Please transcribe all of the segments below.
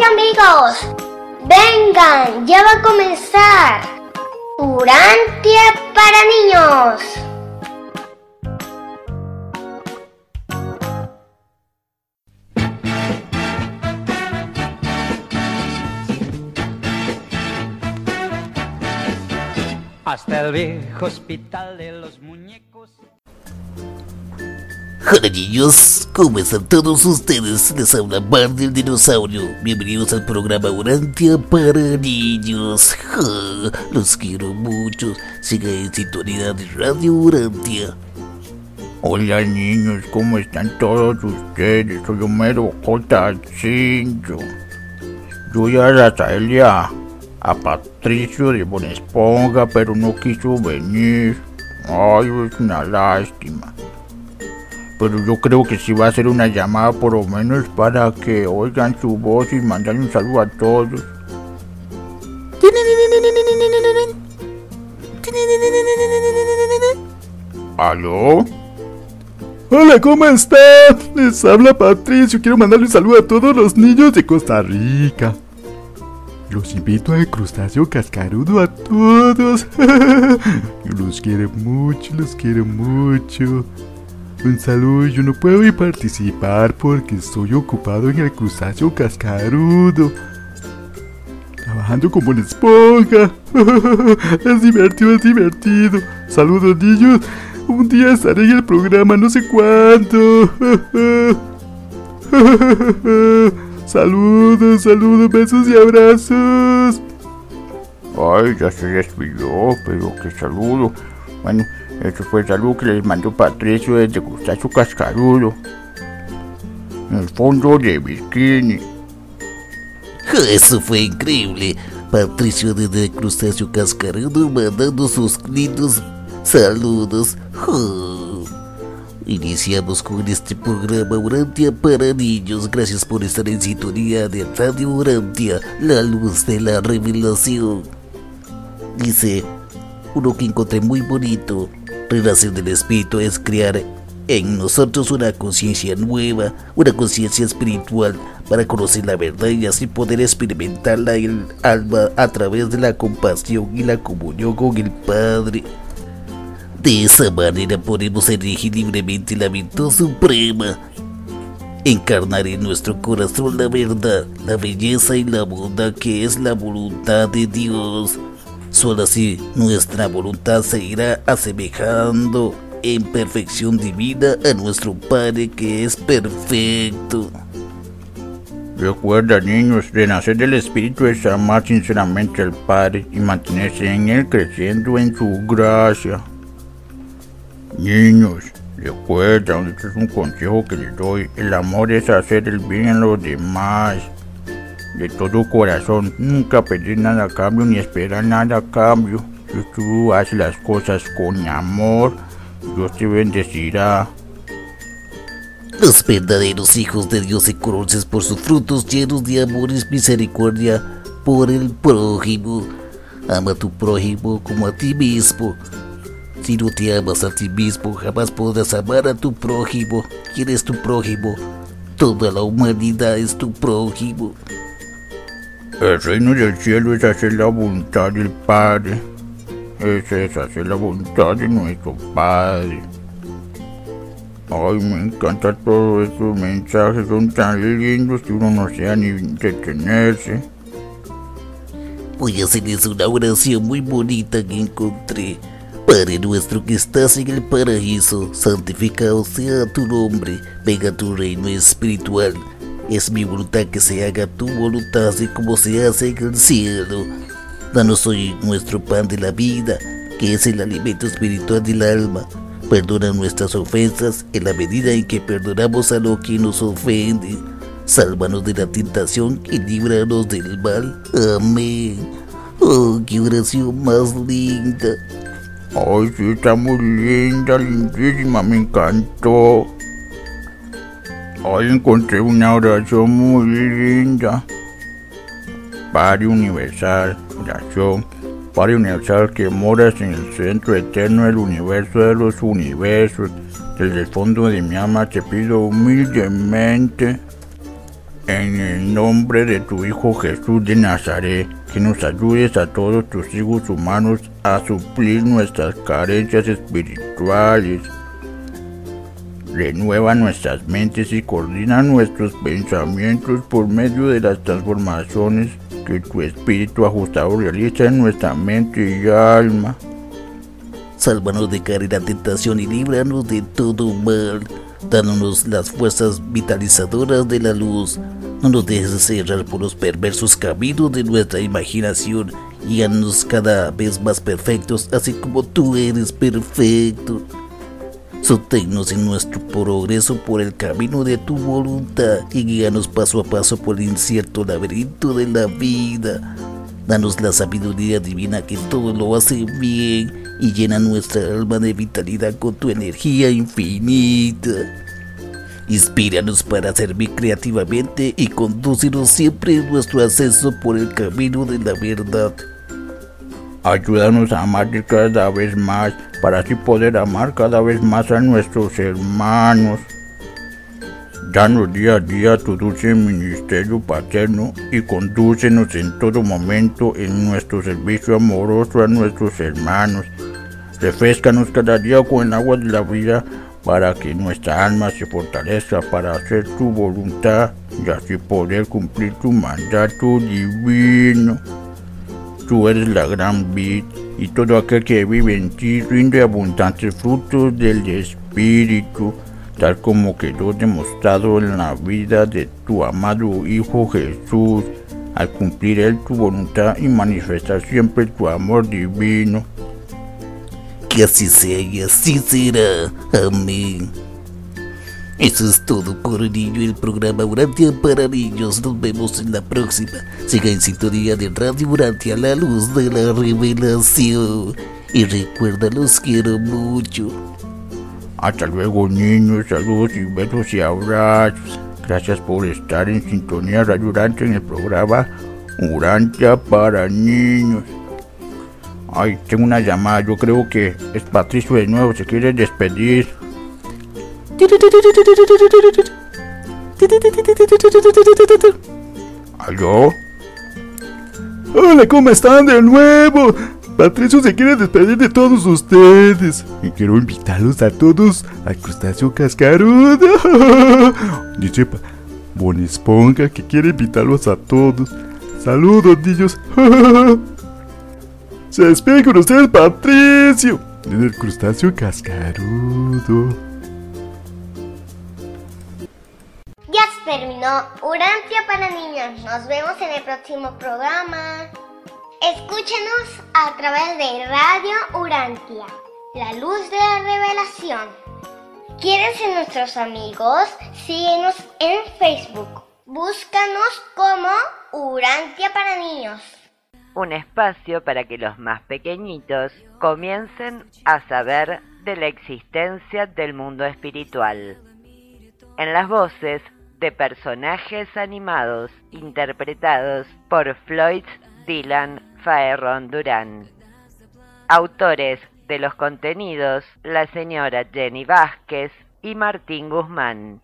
amigos, vengan, ya va a comenzar Urantia para niños. Hasta el viejo hospital de los muñecos. Hola niños, ¿cómo están todos ustedes? Les habla Bart el dinosaurio. Bienvenidos al programa Urantia para niños. Los quiero mucho. Sigan en sintonía de Radio Urantia. Hola niños, ¿cómo están todos ustedes? Soy Homero J5. Yo ya la traerle a Patricio de Bon Esponja, pero no quiso venir. Ay, es una lástima. Pero yo creo que sí va a hacer una llamada por lo menos para que oigan su voz y mandarle un saludo a todos. ¿Aló? Hola, ¿cómo están? Les habla Patricio. Quiero mandarle un saludo a todos los niños de Costa Rica. Los invito al crustáceo cascarudo a todos. Los quiero mucho, los quiero mucho. Un saludo, yo no puedo ir participar porque estoy ocupado en el crustáceo cascarudo. Trabajando como una esponja. Es divertido, es divertido. Saludos niños. Un día estaré en el programa, no sé cuándo. Saludos, saludos, besos y abrazos. Ay, ya se despidió, pero qué saludo. Bueno, eso fue el saludo que les mandó Patricio desde Crustáceo Cascarudo. En el fondo de bikini. Eso fue increíble. Patricio desde Crustáceo Cascarudo mandando sus lindos saludos. Iniciamos con este programa Urantia para niños. Gracias por estar en sintonía de Radio Urantia, la luz de la revelación. Dice uno que encontré muy bonito: renacer del espíritu es crear en nosotros una conciencia nueva, una conciencia espiritual, para conocer la verdad y así poder experimentarla en el alma a través de la compasión y la comunión con el Padre. De esa manera podemos elegir libremente la virtud suprema, encarnar en nuestro corazón la verdad, la belleza y la bondad que es la voluntad de Dios. Solo así nuestra voluntad se irá asemejando en perfección divina a nuestro Padre que es perfecto. Recuerda niños, renacer del espíritu es amar sinceramente al Padre y mantenerse en él creciendo en su gracia. Niños, recuerda, este es un consejo que les doy: el amor es hacer el bien a los demás, de todo corazón, nunca pedir nada a cambio ni esperar nada a cambio. Si tú haces las cosas con amor, Dios te bendecirá. Los verdaderos hijos de Dios se conocen por sus frutos llenos de amor y misericordia por el prójimo. Ama a tu prójimo como a ti mismo. Si no te amas a ti mismo, jamás podrás amar a tu prójimo. ¿Quién es tu prójimo? Toda la humanidad es tu prójimo. El reino del cielo es hacer la voluntad del Padre. Ese es hacer la voluntad de nuestro Padre. Ay, me encantan todos estos mensajes, son tan lindos que uno no sea ni detenerse. Voy a hacerles una oración muy bonita que encontré. Padre nuestro que estás en el paraíso, santificado sea tu nombre, venga tu reino espiritual. Es mi voluntad que se haga tu voluntad así como se hace en el cielo. Danos hoy nuestro pan de la vida, que es el alimento espiritual del alma. Perdona nuestras ofensas en la medida en que perdonamos a los que nos ofenden. Sálvanos de la tentación y líbranos del mal. Amén. Oh, qué oración más linda. Ay, sí, está muy linda, lindísima, me encantó. Ay, encontré una oración muy linda. Padre universal, oración. Padre universal que moras en el centro eterno del universo de los universos. Desde el fondo de mi alma te pido humildemente En el nombre de tu Hijo Jesús de Nazaret, que nos ayudes a todos tus hijos humanos a suplir nuestras carencias espirituales. Renueva nuestras mentes y coordina nuestros pensamientos por medio de las transformaciones que tu Espíritu ajustado realiza en nuestra mente y alma. Sálvanos de caer en la tentación y líbranos de todo mal. Dándonos las fuerzas vitalizadoras de la luz. No nos dejes cerrar por los perversos caminos de nuestra imaginación y haznos cada vez más perfectos, así como tú eres perfecto. Sosténnos en nuestro progreso por el camino de tu voluntad y guíanos paso a paso por el incierto laberinto de la vida. Danos la sabiduría divina que todo lo hace bien y llena nuestra alma de vitalidad con tu energía infinita. Inspíranos para servir creativamente y condúcenos siempre en nuestro ascenso por el camino de la verdad. Ayúdanos a amarte cada vez más para así poder amar cada vez más a nuestros hermanos. Danos día a día tu dulce ministerio paterno y condúcenos en todo momento en nuestro servicio amoroso a nuestros hermanos. Refréscanos cada día con el agua de la vida para que nuestra alma se fortalezca para hacer tu voluntad y así poder cumplir tu mandato divino. Tú eres la gran vid y todo aquel que vive en ti rinde abundantes frutos del Espíritu, tal como quedó demostrado en la vida de tu amado Hijo Jesús, al cumplir Él tu voluntad y manifestar siempre tu amor divino. Que así sea y así será. Amén. Eso es todo por niño, el programa Urantia para niños. Nos vemos en la próxima. Siga en sintonía de Radio Urantia, la luz de la revelación. Y recuerda, los quiero mucho. Hasta luego, niños. Saludos y besos y abrazos. Gracias por estar en sintonía Radio Urantia en el programa Urantia para niños. Ay, tengo una llamada. Yo creo que es Patricio de nuevo. Se quiere despedir. ¿Aló? Hola, ¿cómo están de nuevo? Patricio se quiere despedir de todos ustedes. Y quiero invitarlos a todos al crustáceo cascarudo. Dice Bon Esponja que quiere invitarlos a todos. Saludos, niños. Se despide con ustedes, Patricio, desde el crustáceo cascarudo. Ya se terminó Urantia para niños. Nos vemos en el próximo programa. Escúchenos a través de Radio Urantia, la luz de la revelación. ¿Quieres ser nuestros amigos? Síguenos en Facebook. Búscanos como Urantia para niños. Un espacio para que los más pequeñitos comiencen a saber de la existencia del mundo espiritual. En las voces de personajes animados interpretados por Floyd Dylan Faerron Durán. Autores de los contenidos, la señora Jenny Vázquez y Martín Guzmán.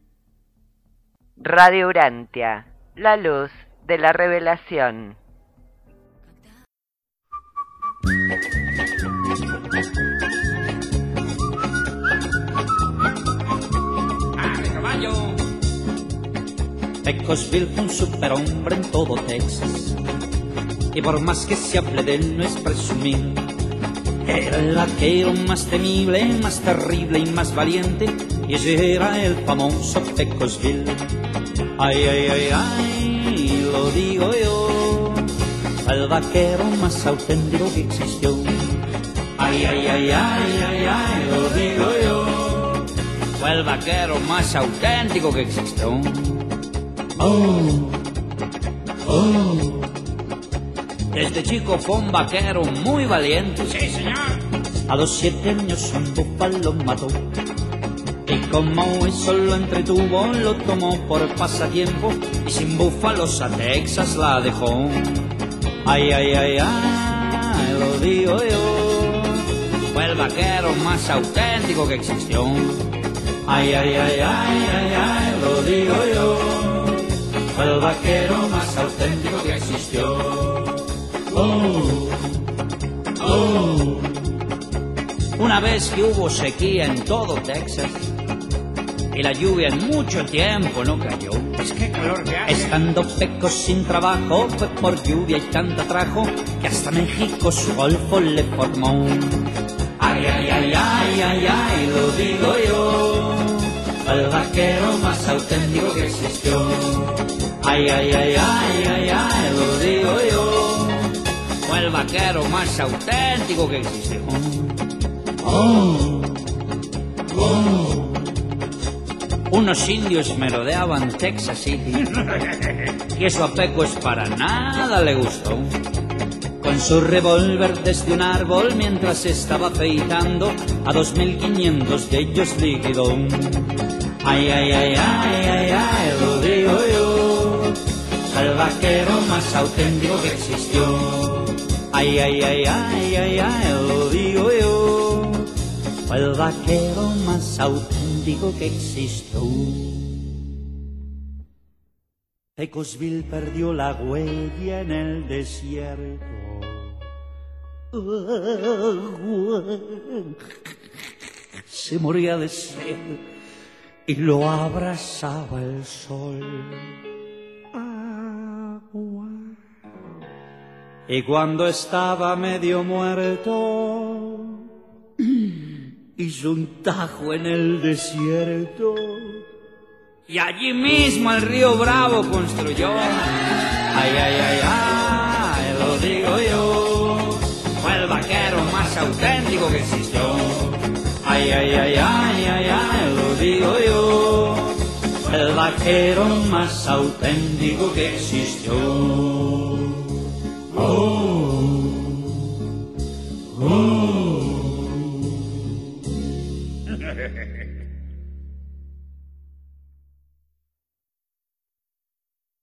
Radio Urantia, la luz de la revelación. Pecosville fue un superhombre en todo Texas, y por más que se hable de él no es presumir. Era el vaquero más temible, más terrible y más valiente, y ese era el famoso Pecosville. Ay, ay, ay, ay, lo digo yo, el vaquero más auténtico que existió. Ay, ay, ay, ay, ay, ay, lo digo yo, fue el vaquero más auténtico que existió. Oh, oh. Desde chico fue un vaquero muy valiente. Sí, señor. A los 7 años un búfalo mató. Y como eso lo entretuvo, lo tomó por pasatiempo. Y sin búfalos a Texas la dejó. Ay, ay, ay, ay, lo digo yo, fue el vaquero más auténtico que existió. Ay, ay, ay, ay, ay, ay, lo digo yo, fue el vaquero más auténtico que existió. Oh, oh. Una vez que hubo sequía en todo Texas y la lluvia en mucho tiempo no cayó. Es que calor que hace. Estando Pecos sin trabajo, fue por lluvia y tanta trajo que hasta México su golfo le formó. Ay, ay, ay, ay, ay, ay, lo digo yo, el vaquero más auténtico que existió. Ay, ay, ay, ay, ay, ay, lo digo yo, fue el vaquero más auténtico que existió. Oh, oh. Unos indios merodeaban Texas City y eso a Pecos para nada le gustó. Con su revólver desde un árbol mientras estaba afeitando a 2.500 de ellos liquidó. Ay, ay, ay, ay, ay, ay, lo digo yo, el vaquero más auténtico que existió. Ay, ay, ay, ay, ay, ay, lo digo yo, el vaquero más auténtico que existió. Pecosville perdió la huella en el desierto. Se moría de sed y lo abrazaba el sol. Y cuando estaba medio muerto, hizo un tajo en el desierto y allí mismo el río Bravo construyó. Ay, ay, ay, ay, lo digo yo, fue el vaquero más auténtico que existió. Ay, ay, ay, ay, ay, ay, lo digo yo, el vaquero más auténtico que existió. Oh, oh.